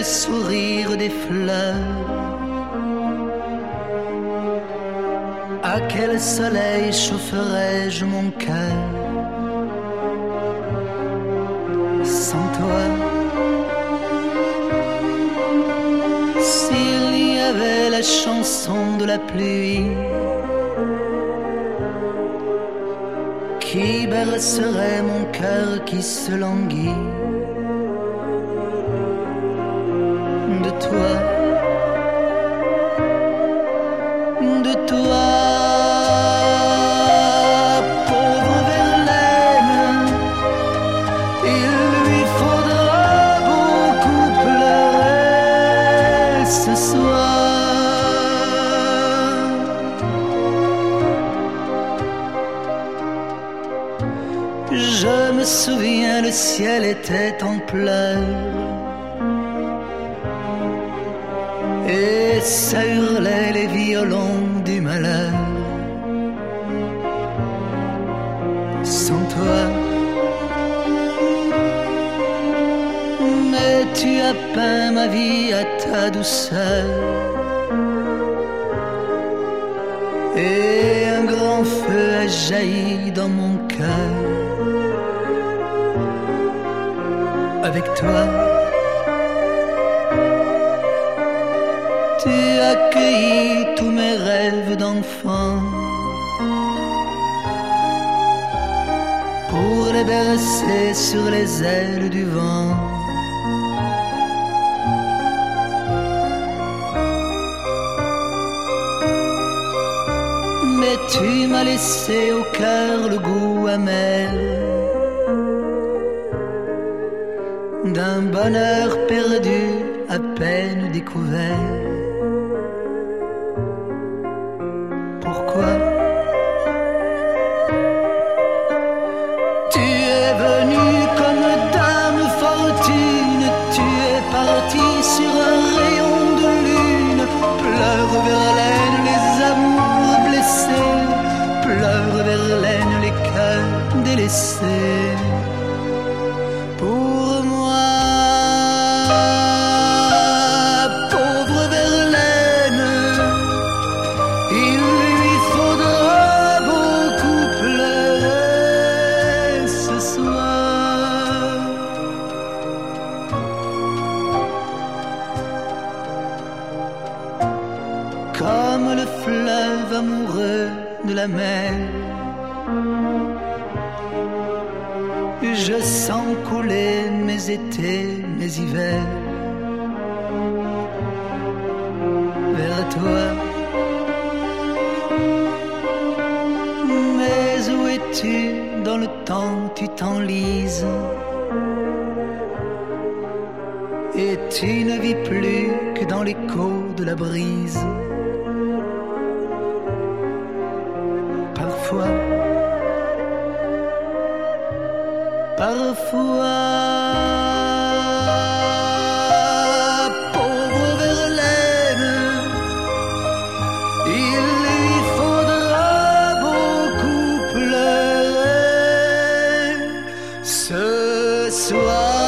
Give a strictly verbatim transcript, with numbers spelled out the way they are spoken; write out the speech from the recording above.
sourire des fleurs. À quel soleil chaufferais-je mon cœur sans toi? S'il y avait la chanson de la pluie qui bercerait mon cœur qui se languit de toi, de toi. Je me souviens, le ciel était en pleurs et ça hurlait les violons du malheur. Sans toi, mais tu as peint ma vie à ta douceur et un grand feu a jailli dans mon cœur. Avec toi, tu as accueilli tous mes rêves d'enfant pour les bercer sur les ailes du vent. Mais tu m'as laissé au cœur le goût amer d'un bonheur perdu, à peine découvert. Pourquoi tu es venu comme dame fortune, tu es parti sur un rayon de lune, pleure Verlaine les amours blessés, pleure Verlaine les cœurs délaissés. Pour moi, pauvre Verlaine, il lui faudra beaucoup pleurer ce soir. Comme le fleuve amoureux de la mer, je sens couler mes étés, mes hivers vers toi. Mais où es-tu dans le temps, tu t'enlises et tu ne vis plus que dans l'écho de la brise. Parfois, parfois, pauvre Verlaine, il lui faudra beaucoup pleurer ce soir.